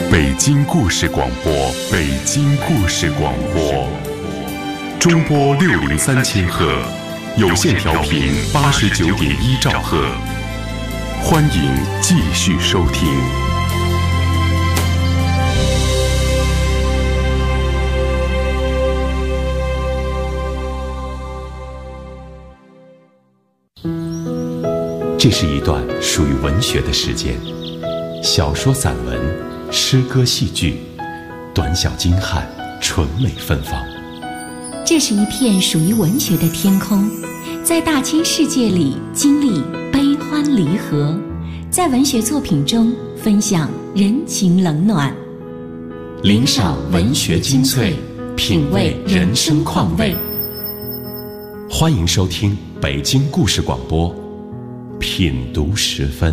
北京故事广播，北京故事广播，中波603千赫，有线调频89.1兆赫，欢迎继续收听。这是一段属于文学的时间，小说、散文、诗歌、戏剧，短小精悍，纯美芬芳。 这是一片属于文学的天空，在大千世界里经历悲欢离合，在文学作品中分享人情冷暖， 领赏文学精粹，品味人生况味。欢迎收听北京故事广播，品读时分。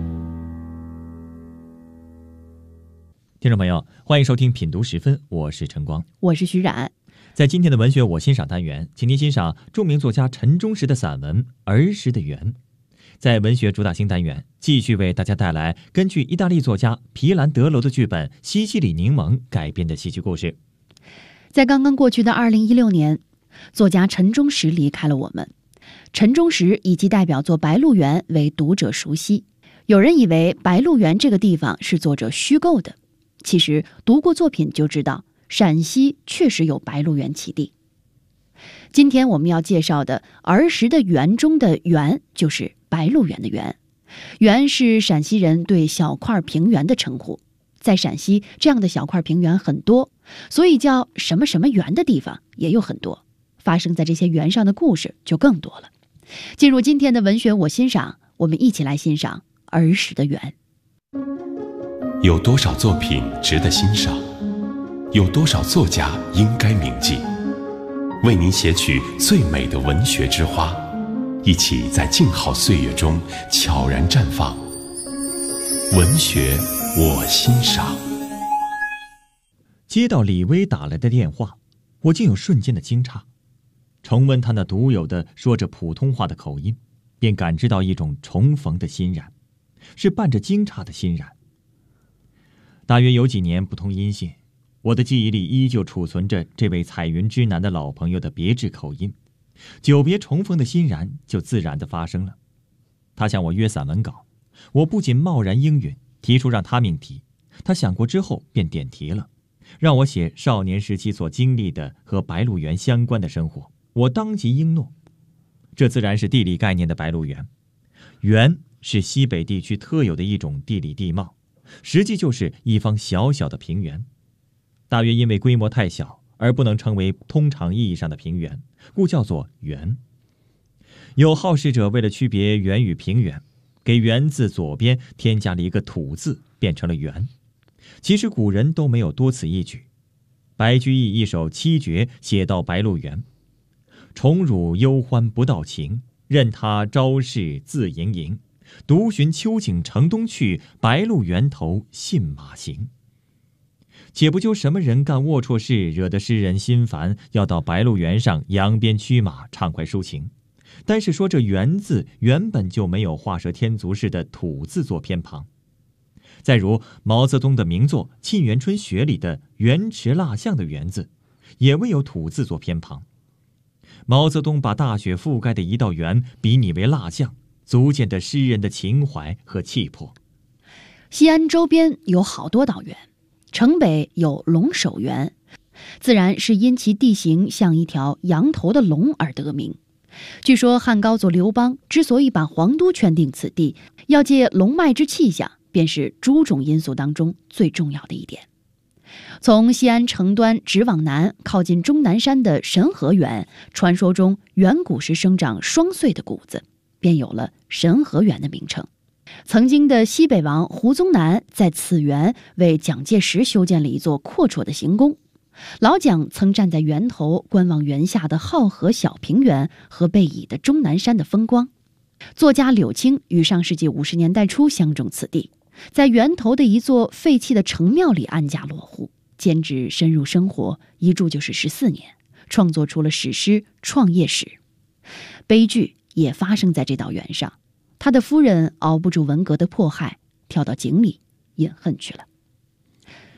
听众朋友，欢迎收听品读时分，我是陈光， 我是徐冉。 在今天的文学我欣赏单元，请您欣赏著名作家陈忠实的散文《儿时的圆》。在文学主打星单元，继续为大家带来根据意大利作家皮兰德罗的剧本《西西里柠檬》改编的戏剧故事。 在刚刚过去的2016年，作家陈忠实离开了我们。陈忠实以其代表作《白鹿原》为读者熟悉，有人以为白鹿原这个地方是作者虚构的，其实读过作品就知道，陕西确实有白鹿原其地。今天我们要介绍的儿时的圆中的圆，就是白鹿原的圆。圆是陕西人对小块平原的称呼，在陕西这样的小块平原很多，所以叫什么什么圆的地方也有很多，发生在这些圆上的故事就更多了。进入今天的文学我欣赏，我们一起来欣赏儿时的圆。 有多少作品值得欣赏？有多少作家应该铭记？为您写取最美的文学之花，一起在静好岁月中悄然绽放。文学我欣赏。 接到李薇打来的电话，我竟有瞬间的惊诧。重温他那独有的说着普通话的口音，便感知到一种重逢的欣然，是伴着惊诧的欣然。大约有几年不通音信，我的记忆里依旧储存着这位彩云之南的老朋友的别致口音，久别重逢的欣然就自然地发生了。他向我约散文稿，我不仅贸然应允，提出让他命题，他想过之后便点题了，让我写少年时期所经历的和白鹿原相关的生活，我当即应诺。这自然是地理概念的白鹿原。原是西北地区特有的一种地理地貌，实际就是一方小小的平原，大约因为规模太小而不能成为通常意义上的平原，故叫做原。有好事者为了区别原与平原，给原字左边添加了一个土字，变成了原。其实古人都没有多此一举。白居易一首七绝写到白鹿原：宠辱忧欢不到情，任他朝市自盈盈。独寻秋景城东去，白鹿原头信马行。且不究什么人干龌龊事，惹得诗人心烦，要到白鹿原上扬鞭驱马，畅快抒情。单是说这原字原本就没有画蛇添足式的土字做偏旁。再如毛泽东的名作《沁园春·雪》里的圆池蜡像的圆字，也未有土字做偏旁。毛泽东把大雪覆盖的一道圆比拟为蜡像，足见得诗人的情怀和气魄。 西安周边有好多道园，城北有龙首原，自然是因其地形像一条羊头的龙而得名。据说汉高祖刘邦之所以把皇都圈定此地，要借龙脉之气象，便是诸种因素当中最重要的一点。从西安城端直往南，靠近终南山的神河园，传说中远古时生长双穗的谷子，便有了神河园的名称。曾经的西北王胡宗南在此园为蒋介石修建了一座阔绰的行宫。老蒋曾站在园头观望园下的浩河小平原和背倚的终南山的风光。作家柳青于上世纪50年代初相中此地，在园头的一座废弃的城庙里安家落户，兼职深入生活，一住就是14年，创作出了史诗《创业史》。悲剧也发生在这道园上，他的夫人熬不住文革的迫害，跳到井里饮恨去了。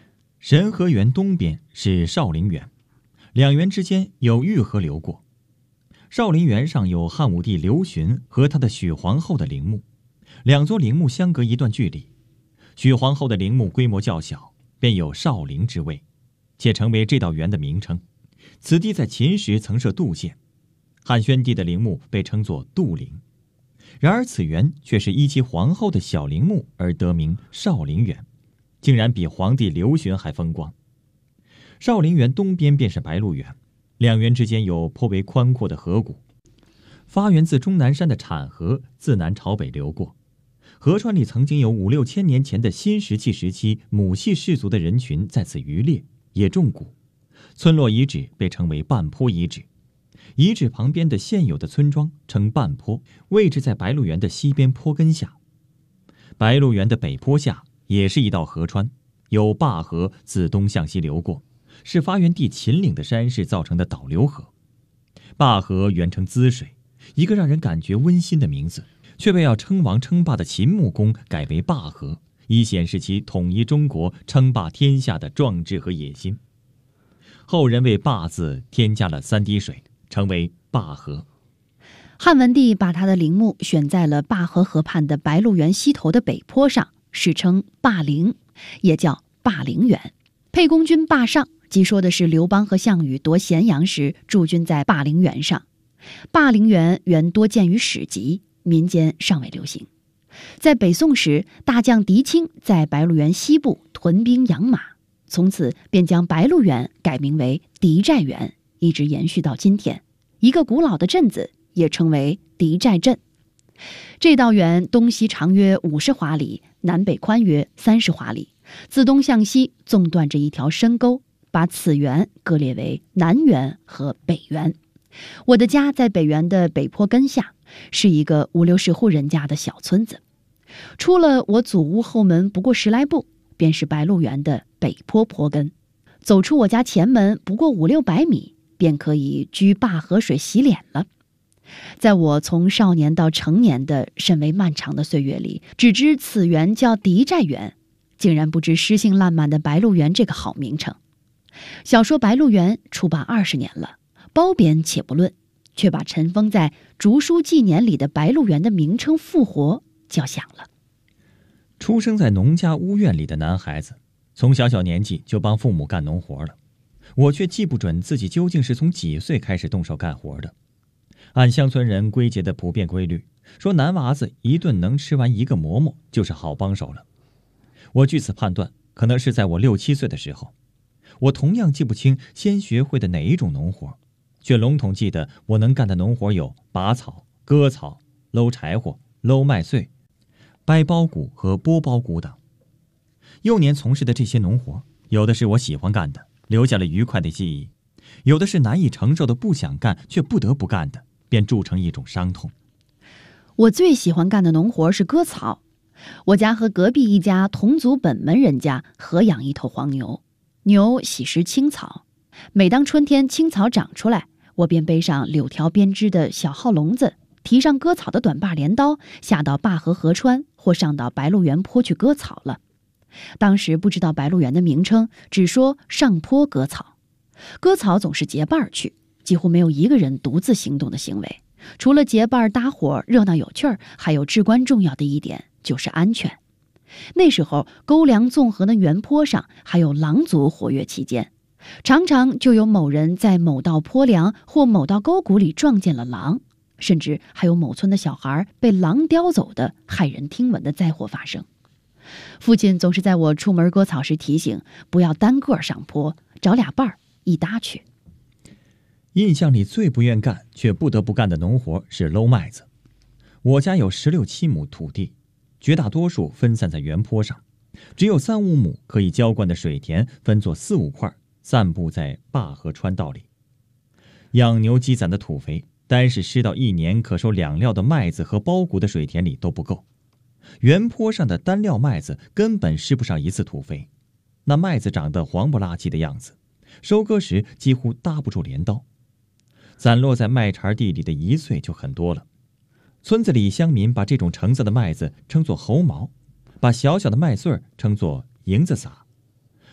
神河园东边是少陵园，两园之间有御河流过。少陵园上有汉武帝刘询和他的许皇后的陵墓，两座陵墓相隔一段距离。许皇后的陵墓规模较小，便有少陵之谓，且成为这道园的名称。此地在秦时曾设杜县，汉宣帝的陵墓被称作杜陵。然而此园却是依其皇后的小陵墓而得名少陵园，竟然比皇帝刘询还风光。少陵园东边便是白鹿原，两园之间有颇为宽阔的河谷，发源自终南山的产河自南朝北流过。河川里曾经有5、6千年前的新石器时期母系氏族的人群在此渔猎，也种谷。村落遗址被称为半坡遗址，遗址旁边的现有的村庄称半坡，位置在白鹿原的西边坡根下。白鹿原的北坡下也是一道河川，有灞河自东向西流过，是发源地秦岭的山势造成的导流河。灞河原称滋水，一个让人感觉温馨的名字，却被要称王称霸的秦穆公改为灞河，以显示其统一中国、称霸天下的壮志和野心。后人为灞字添加了3滴水，成为灞河。 汉文帝把他的陵墓选在了灞河河畔的白鹿原西头的北坡上，史称灞陵，也叫灞陵园。沛公军灞上，即说的是刘邦和项羽夺咸阳时驻军在灞陵园上。灞陵园原多见于史籍，民间尚未流行。在北宋时，大将狄青在白鹿原西部屯兵养马，从此便将白鹿原改名为狄寨园，一直延续到今天。一个古老的镇子也称为狄寨镇。这道园东西长约50华里，南北宽约30华里，自东向西纵断着一条深沟，把此园割裂为南园和北园。我的家在北园的北坡根下，是一个50、60户人家的小村子。出了我祖屋后门不过10来步，便是白鹿原的北坡坡根。走出我家前门不过5、600米，便可以居灞河水洗脸了。在我从少年到成年的甚为漫长的岁月里，只知此园叫狄寨园，竟然不知诗兴烂漫的白鹿原这个好名称。小说《白鹿原》出版20年了，褒贬且不论，却把尘封在竹书纪年里的白鹿原的名称复活叫响了。 出生在农家屋院里的男孩子，从小年纪就帮父母干农活了。我却记不准自己究竟是从几岁开始动手干活的。按乡村人归结的普遍规律，说男娃子一顿能吃完1个馍馍就是好帮手了。我据此判断，可能是在我6、7岁的时候。我同样记不清先学会的哪一种农活，却笼统记得我能干的农活有拔草、割草、搂柴火、搂麦穗、掰苞谷和剥苞谷等。幼年从事的这些农活，有的是我喜欢干的，留下了愉快的记忆；有的是难以承受的不想干却不得不干的，便铸成一种伤痛。 我最喜欢干的农活是割草。我家和隔壁一家同族本门人家合养一头黄牛，牛喜食青草。每当春天青草长出来，我便背上柳条编织的小号笼子，提上割草的短把镰刀，下到灞河河川或上到白鹿原坡去割草了。当时不知道白鹿原的名称，只说上坡割草。割草总是结伴去，几乎没有一个人独自行动的行为。除了结伴搭伙热闹有趣儿，还有至关重要的一点，就是安全。那时候沟梁纵横的原坡上还有狼族活跃期间，常常就有某人在某道坡梁或某道沟谷里撞见了狼，甚至还有某村的小孩被狼叼走的骇人听闻的灾祸发生。父亲总是在我出门割草时提醒，不要单个上坡，找俩伴儿一搭去。 印象里最不愿干却不得不干的农活是搂麦子。我家有16、17亩土地，绝大多数分散在原坡上，只有3、5亩可以浇灌的水田分作4、5块，散布在灞河川道里。养牛积攒的土肥，单是施到1年可收2料的麦子和苞谷的水田里都不够。原坡上的单料麦子根本施不上1次土肥，那麦子长得黄不拉几的样子，收割时几乎搭不住镰刀。散落在麦茬地里的1穗就很多了。村子里乡民把这种橙子的麦子称作猴毛，把小小的麦穗称作蝇子撒。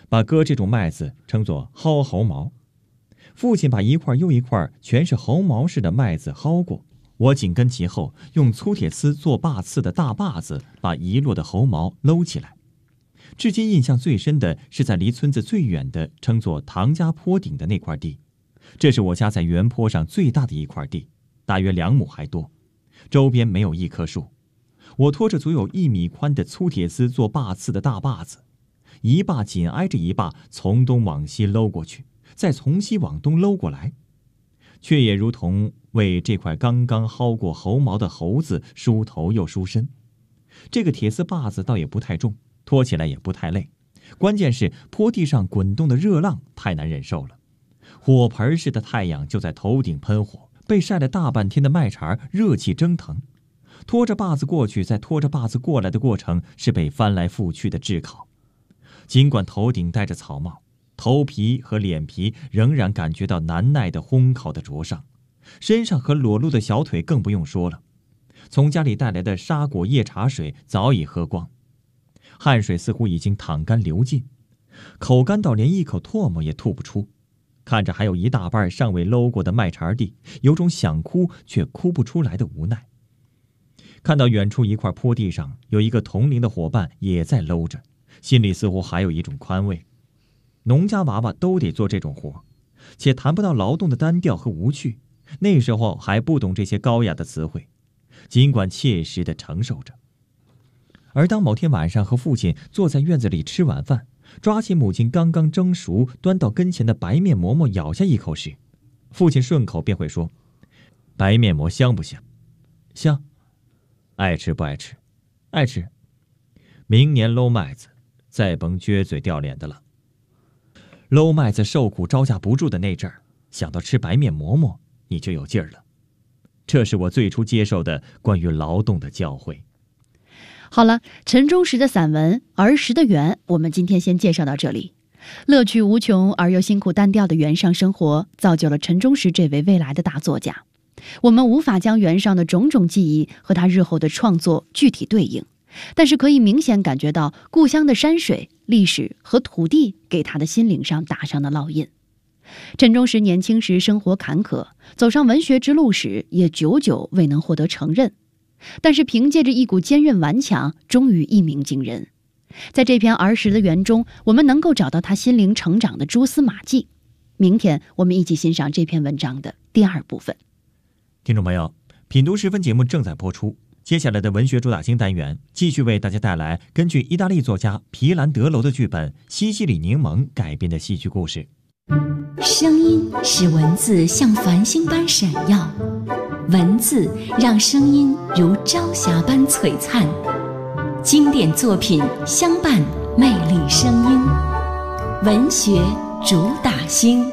把割这种麦子称作薅猴毛。父亲把一块又一块全是猴毛似的麦子薅过，我紧跟其后，用粗铁丝做把刺的大把子把遗落的猴毛搂起来。至今印象最深的是在离村子最远的称作唐家坡顶的那块地，这是我家在原坡上最大的一块地，大约2亩还多，周边没有一棵树。我拖着足有1米宽的粗铁丝做把刺的大把子，一把紧挨着一把从东往西搂过去，再从西往东搂过来，却也如同为这块刚刚薅过猴毛的猴子梳头又梳身。这个铁丝把子倒也不太重，拖起来也不太累，关键是坡地上滚动的热浪太难忍受了。火盆似的太阳就在头顶喷火，被晒了大半天的麦茬热气蒸腾。拖着把子过去，再拖着把子过来的过程是被翻来覆去的炙烤。尽管头顶戴着草帽，头皮和脸皮仍然感觉到难耐的烘烤的灼伤，身上和裸露的小腿更不用说了。从家里带来的沙果叶茶水早已喝光，汗水似乎已经淌干流尽，口干到连一口唾沫也吐不出。看着还有一大半尚未搂过的麦茬地，有种想哭却哭不出来的无奈。看到远处一块坡地上有一个同龄的伙伴也在搂着，心里似乎还有一种宽慰。农家娃娃都得做这种活，且谈不到劳动的单调和无趣，那时候还不懂这些高雅的词汇，尽管切实地承受着。而当某天晚上和父亲坐在院子里吃晚饭，抓起母亲刚刚蒸熟端到跟前的白面馍馍咬下一口时，父亲顺口便会说：白面馍香不香？香。爱吃不爱吃？爱吃。明年搂麦子，再甭撅嘴掉脸的了。搂麦子受苦招架不住的那阵儿，想到吃白面馍馍，你就有劲儿了。这是我最初接受的关于劳动的教诲。 好了，陈忠实的散文《儿时的园》，我们今天先介绍到这里。乐趣无穷而又辛苦单调的园上生活，造就了陈忠实这位未来的大作家。我们无法将园上的种种记忆和他日后的创作具体对应，但是可以明显感觉到故乡的山水、历史和土地给他的心灵上打上的烙印。陈忠实年轻时生活坎坷，走上文学之路时也久久未能获得承认，但是凭借着一股坚韧顽强，终于一鸣惊人。在这篇儿时的园中，我们能够找到他心灵成长的蛛丝马迹。明天我们一起欣赏这篇文章的第2部分。 听众朋友，品读时分节目正在播出，接下来的文学主打星单元继续为大家带来根据意大利作家皮兰德楼的剧本《西西里柠檬》改编的戏剧故事。 声音使文字像繁星般闪耀，文字让声音如朝霞般璀璨。经典作品相伴，魅力声音，文学主打星。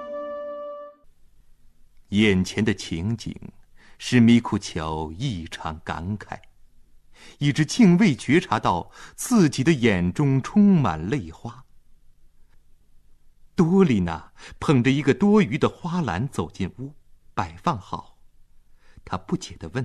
眼前的情景使米库乔异常感慨，以致竟未觉察到自己的眼中充满泪花。多丽娜捧着一个多余的花篮走进屋，摆放好。她不解地问：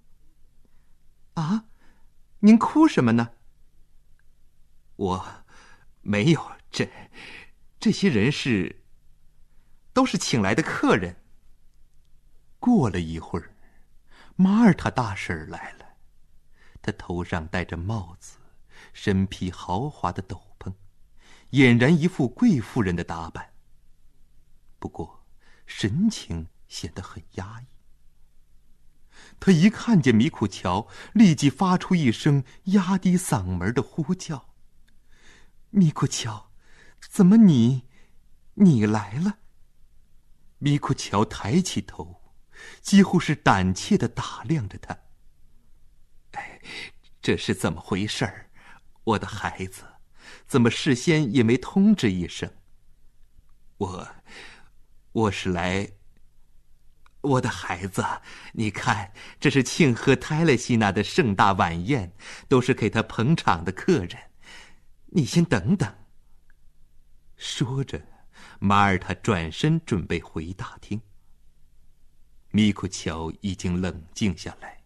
啊，您哭什么呢？我没有，这些人都是请来的客人。过了一会儿，马耳他大婶来了，她头上戴着帽子，身披豪华的斗篷，俨然一副贵妇人的打扮，不过神情显得很压抑。她一看见米库乔，立即发出一声压低嗓门的呼叫：米库乔，怎么你来了？米库乔抬起头，几乎是胆怯地打量着他。这是怎么回事儿？我的孩子，怎么事先也没通知一声？我是来……我的孩子，你看，这是庆贺泰勒西娜的盛大晚宴，都是给他捧场的客人。你先等等。说着，马耳他转身准备回大厅。米库乔已经冷静下来。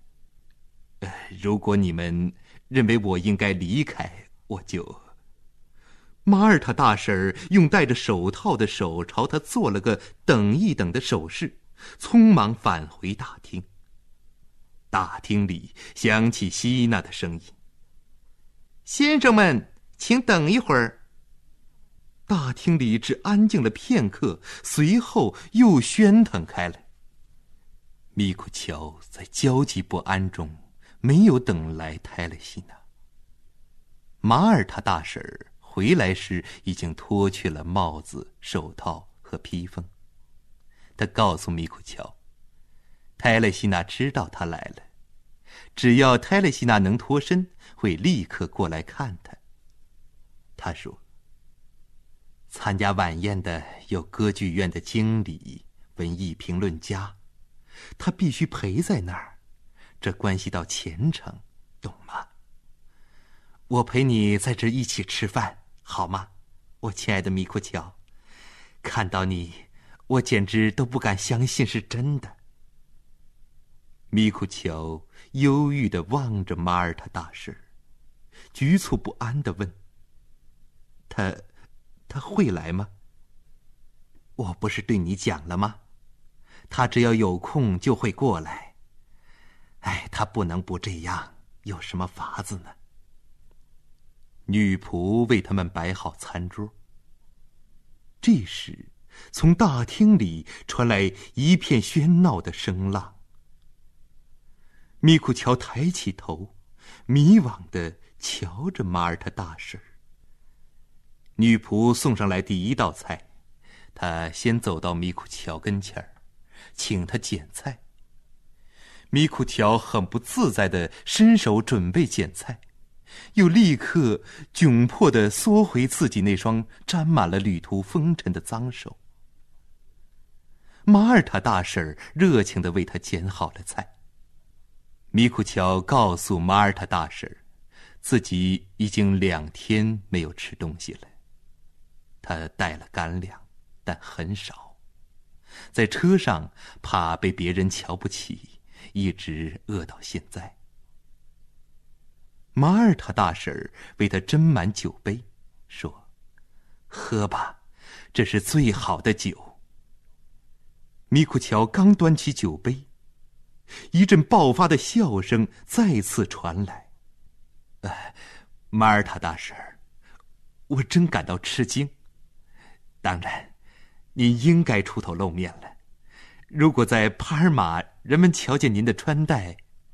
如果你们认为我应该离开，我就…… 马耳他大婶儿用戴着手套的手朝他做了个等一等的手势，匆忙返回大厅。大厅里响起希娜的声音：“先生们，请等一会儿。”大厅里只安静了片刻，随后又喧腾开来。米库乔在焦急不安中没有等来泰勒西娜。马耳他大婶儿回来时已经脱去了帽子、手套和披风。他告诉米库乔，泰勒西娜知道他来了，只要泰勒西娜能脱身，会立刻过来看他。他说，参加晚宴的有歌剧院的经理、文艺评论家，他必须陪在那儿，这关系到前程，懂吗？我陪你在这一起吃饭，好吗，我亲爱的米库乔？看到你，我简直都不敢相信是真的。米库乔忧郁地望着马耳他大婶，局促不安地问：“他会来吗？我不是对你讲了吗？他只要有空就会过来。哎，他不能不这样，有什么法子呢？”女仆为他们摆好餐桌。这时，从大厅里传来一片喧闹的声浪。米库乔抬起头，迷惘地瞧着马耳他大婶。女仆送上来第一道菜，她先走到米库乔跟前儿，请他捡菜。米库乔很不自在地伸手准备捡菜，又立刻窘迫地缩回自己那双沾满了旅途风尘的脏手。马耳他大婶热情地为他捡好了菜。米库乔告诉马耳他大婶，自己已经2天没有吃东西了。他带了干粮，但很少，在车上怕被别人瞧不起，一直饿到现在。马耳他大婶为他斟满酒杯，说：“喝吧，这是最好的酒。”米库乔刚端起酒杯，一阵爆发的笑声再次传来。马耳他大婶，我真感到吃惊。当然，您应该出头露面了。如果在帕尔马人们瞧见您的穿戴……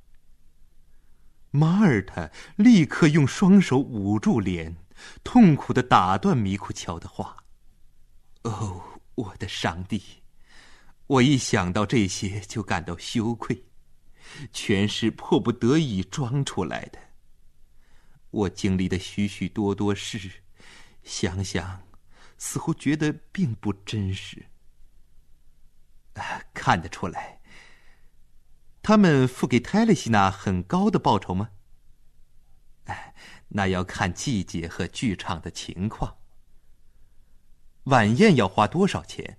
马耳他立刻用双手捂住脸，痛苦地打断米库乔的话。哦，我的上帝！我一想到这些就感到羞愧，全是迫不得已装出来的。我经历的许许多多事，想想似乎觉得并不真实。看得出来，他们付给泰勒西娜很高的报酬吗？那要看季节和剧场的情况。晚宴要花多少钱？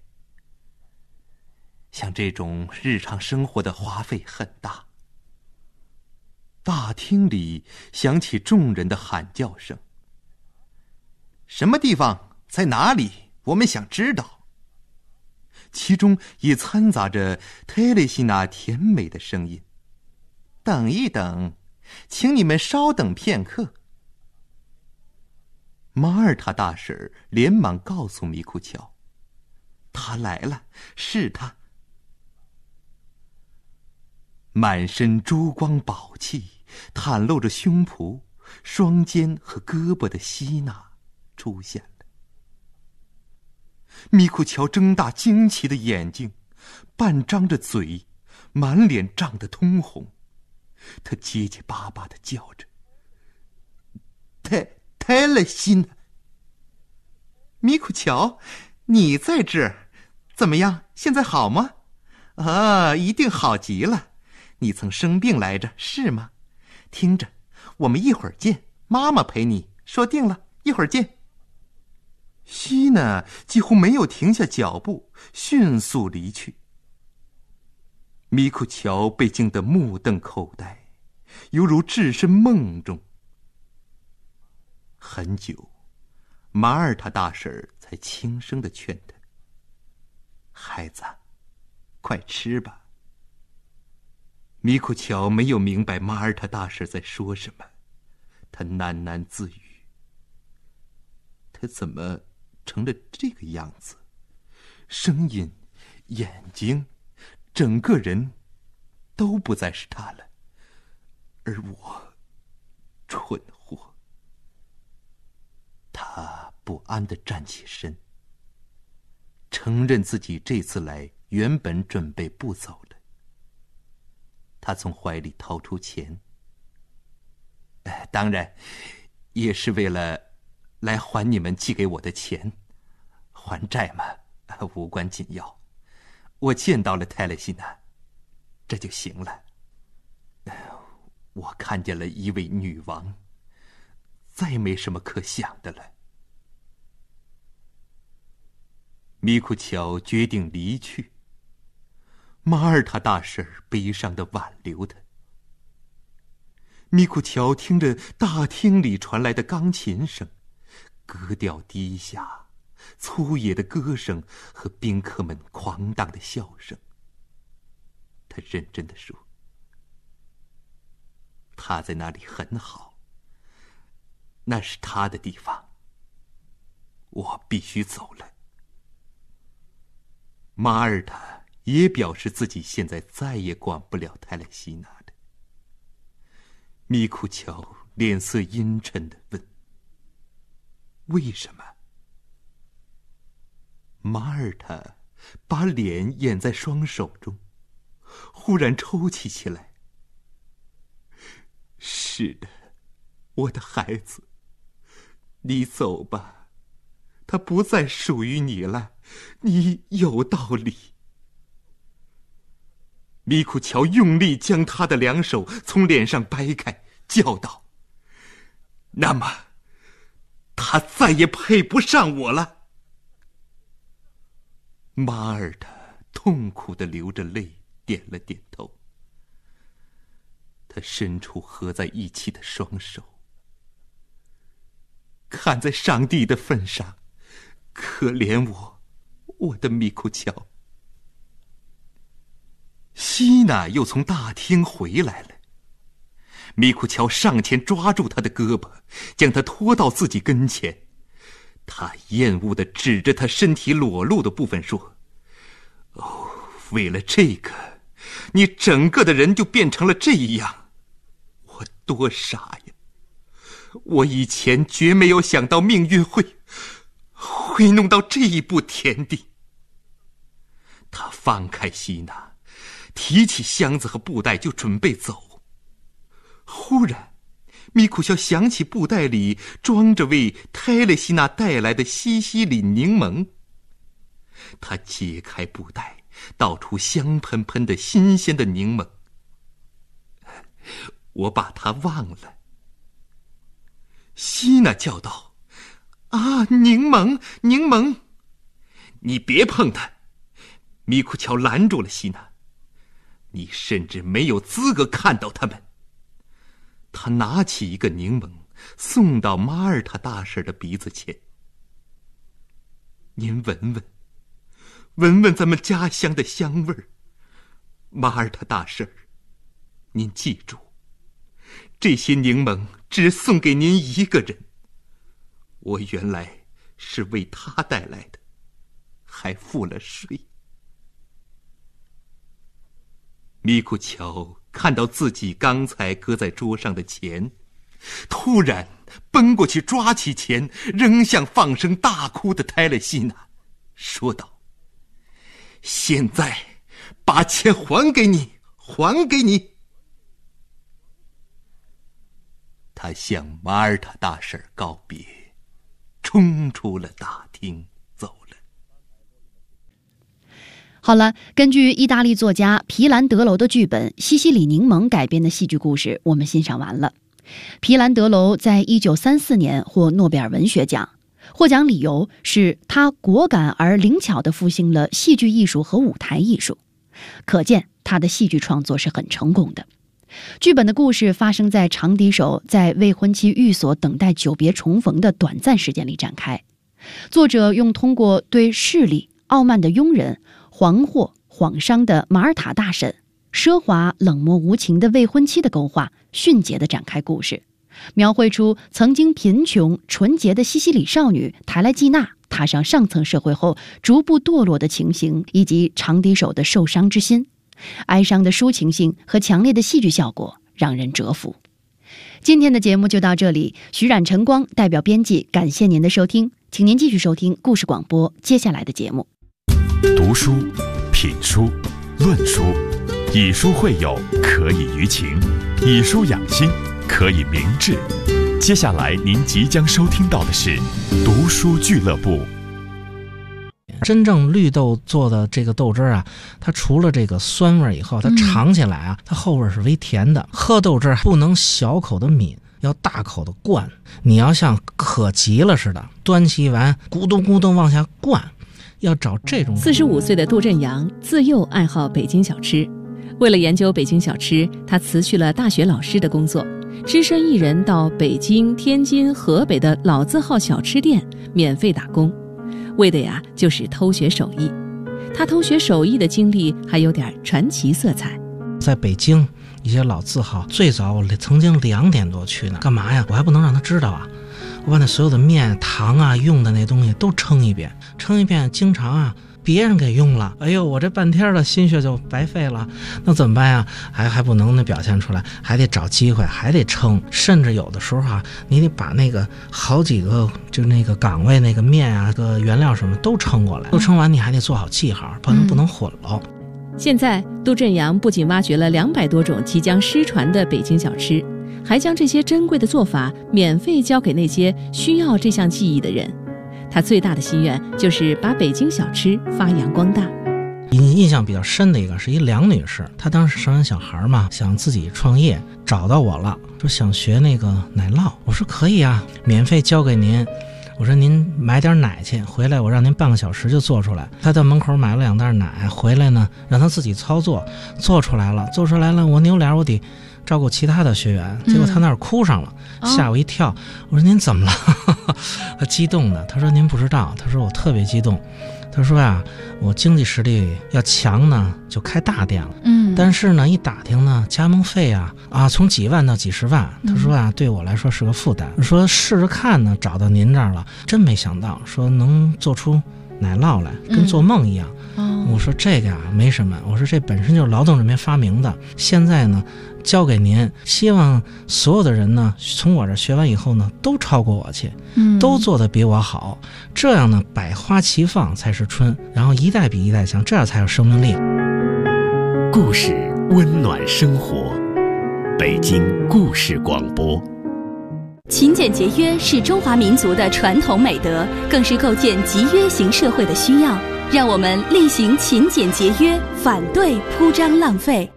像这种日常生活的花费很大。大厅里响起众人的喊叫声。什么地方？在哪里？我们想知道。其中也掺杂着泰勒西娜甜美的声音：“等一等，请你们稍等片刻。”马耳他大婶连忙告诉米库乔：“他来了，是他。”满身珠光宝气，袒露着胸脯、双肩和胳膊的希娜出现了。米库乔睁大惊奇的眼睛，半张着嘴，满脸涨得通红。他结结巴巴地叫着：“泰勒西娜！米库乔，你在这儿？怎么样？现在好吗？一定好极了。你曾生病来着，是吗？听着，我们一会儿见，妈妈陪你。说定了，一会儿见。”希娜几乎没有停下脚步，迅速离去。米库乔被惊得目瞪口呆，犹如置身梦中。很久， 马耳他大婶才轻声地劝他：“孩子，快吃吧。”米库乔没有明白马耳他大婶在说什么，他喃喃自语：“他怎么成了这个样子？声音、眼睛，整个人都不再是他了。而我，蠢货。”他不安地站起身，承认自己这次来原本准备不走了。他从怀里掏出钱，当然也是为了来还你们寄给我的钱，还债嘛，无关紧要。我见到了泰勒西娜，这就行了。我看见了一位女王，再没什么可想的了。米库乔决定离去，马耳他大婶悲伤地挽留他。米库乔听着大厅里传来的钢琴声，格调低下，粗野的歌声和宾客们狂荡的笑声。他认真地说：“他在那里很好，那是他的地方，我必须走了。”马耳他也表示自己现在再也管不了泰勒西娜了。米库乔脸色阴沉地问：“为什么？”马耳他把脸掩在双手中，忽然抽泣起来。“是的，我的孩子，你走吧，他不再属于你了，你有道理。”米库乔用力将他的两手从脸上掰开，叫道：“那么，他再也配不上我了。”马耳他痛苦地流着泪，点了点头。他伸出合在一起的双手，看在上帝的份上，可怜我，我的米库乔。希娜又从大厅回来了，米库乔上前抓住他的胳膊，将他拖到自己跟前。他厌恶地指着他身体裸露的部分说：“哦，为了这个，你整个的人就变成了这样，我多傻呀！我以前绝没有想到命运会弄到这一步田地。”他放开希娜，提起箱子和布袋就准备走。忽然，米库乔想起布袋里装着为泰勒西娜带来的西西里柠檬。他解开布袋，倒出香喷喷的新鲜的柠檬。“我把它忘了。”希娜叫道：“啊，柠檬，柠檬！”“你别碰它！”米库乔拦住了希娜，“你甚至没有资格看到它们。”他拿起一个柠檬，送到马耳他大婶的鼻子前。“您闻闻，闻闻咱们家乡的香味儿。马耳他大婶，您记住，这些柠檬只送给您一个人。我原来是为他带来的，还付了税。”米库乔看到自己刚才搁在桌上的钱，突然奔过去抓起钱，扔向放声大哭的泰勒西娜，说道：“现在把钱还给你，还给你！”他向马耳他大婶告别，冲出了大厅，走了。 好了，根据意大利作家皮兰德楼的剧本《西西里柠檬》改编的戏剧故事，我们欣赏完了。皮兰德楼在1934年获诺贝尔文学奖，获奖理由是他果敢而灵巧地复兴了戏剧艺术和舞台艺术，可见他的戏剧创作是很成功的。 剧本的故事发生在长笛手在未婚妻寓所等待久别重逢的短暂时间里展开。作者用通过对势利、傲慢的佣人、惶惑、晃伤的马耳塔大婶、奢华、冷漠无情的未婚妻的勾画，迅捷地展开故事，描绘出曾经贫穷纯洁的西西里少女台莱季娜踏上上层社会后逐步堕落的情形，以及长笛手的受伤之心。哀伤的抒情性和强烈的戏剧效果让人折服。今天的节目就到这里，徐冉、晨光代表编辑感谢您的收听，请您继续收听故事广播接下来的节目。 读书、品书、论书，以书会友，可以娱情；以书养心，可以明志。接下来您即将收听到的是读书俱乐部。 真正绿豆做的这个豆汁啊，它除了这个酸味以后，它尝起来啊，它后味是微甜的。喝豆汁不能小口的抿，要大口的灌。你要像渴急了似的，端起一碗咕咚咕咚往下灌，要找这种。 45岁的杜振阳自幼爱好北京小吃，为了研究北京小吃，他辞去了大学老师的工作，只身一人到北京、天津、河北的老字号小吃店免费打工。为的呀，就是偷学手艺。他偷学手艺的经历还有点传奇色彩。 在北京一些老字号，最早我曾经2点多去呢，干嘛呀？我还不能让他知道啊！我把那所有的面、糖啊、用的那东西都称一遍，经常啊别人给用了，哎呦，我这半天的心血就白费了，那怎么办呀？还不能表现出来，还得找机会，还得称，甚至有的时候啊，你得把那个好几个就那个岗位那个面啊、个原料什么都称过来，都称完你还得做好记号，不能混了。 现在杜振阳不仅挖掘了200多种即将失传的北京小吃，还将这些珍贵的做法免费教给那些需要这项技艺的人。他最大的心愿就是把北京小吃发扬光大。 印象比较深的一个是一梁女士，她当时生完小孩嘛，想自己创业，找到我了，说想学那个奶酪。我说可以啊，免费教给您。我说您买点奶去，回来我让您半个小时就做出来。她到门口买了2袋奶，回来呢让她自己操作，做出来了，我扭脸我得照顾其他的学员，结果他那儿哭上了，吓我一跳。我说您怎么了？他激动的，他说您不知道，他说我特别激动。他说呀，我经济实力要强呢，就开大店了。但是呢，一打听呢，加盟费啊从几万到几十万。他说啊，对我来说是个负担。说试着看呢，找到您这儿了，真没想到说能做出奶酪来，跟做梦一样。我说这个没什么，我说这本身就是劳动人民发明的，现在呢交给您，希望所有的人呢从我这学完以后呢都超过我去，都做得比我好，这样呢百花齐放才是春，然后一代比一代强，这样才有生命力。 故事温暖生活，北京故事广播。 勤俭节约是中华民族的传统美德，更是构建集约型社会的需要。让我们力行勤俭节约，反对铺张浪费。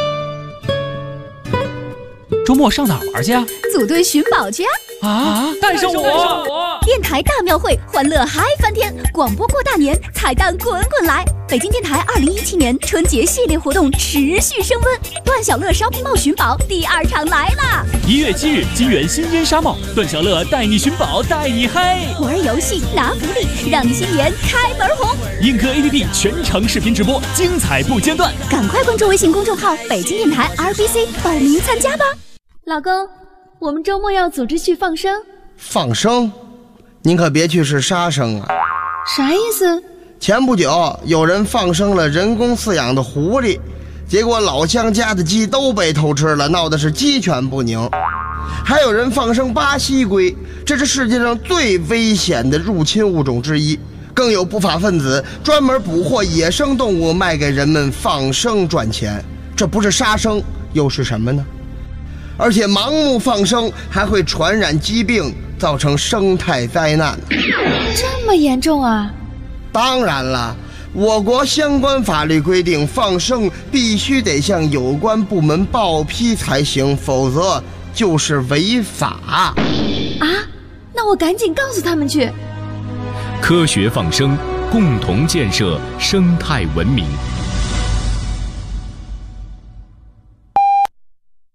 周末上哪儿玩去啊？ 组队寻宝去啊！带上我！ 电台大庙会，欢乐嗨翻天！广播过大年，彩蛋滚滚来！北京电台2017年春节系列活动持续升温，段小乐烧瓶帽寻宝第2场来啦！1 月7日，金源新烟纱帽，段小乐带你寻宝，带你嗨！ 玩游戏拿福利，让你新年开门红！ 映客 APP 全程视频直播，精彩不间断！ 赶快关注微信公众号北京电台 RBC 报名参加吧！ 老公，我们周末要组织去放生。 放生？您可别去是杀生啊！ 啥意思？ 前不久有人放生了人工饲养的狐狸，结果老乡家的鸡都被偷吃了，闹得是鸡犬不宁。还有人放生巴西龟，这是世界上最危险的入侵物种之一。更有不法分子专门捕获野生动物卖给人们放生赚钱，这不是杀生又是什么呢？而且盲目放生还会传染疾病，造成生态灾难。 这么严重啊？ 当然了，我国相关法律规定，放生必须得向有关部门报批才行，否则就是违法。 啊？那我赶紧告诉他们去。 科学放生，共同建设生态文明。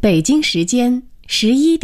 北京时间11点。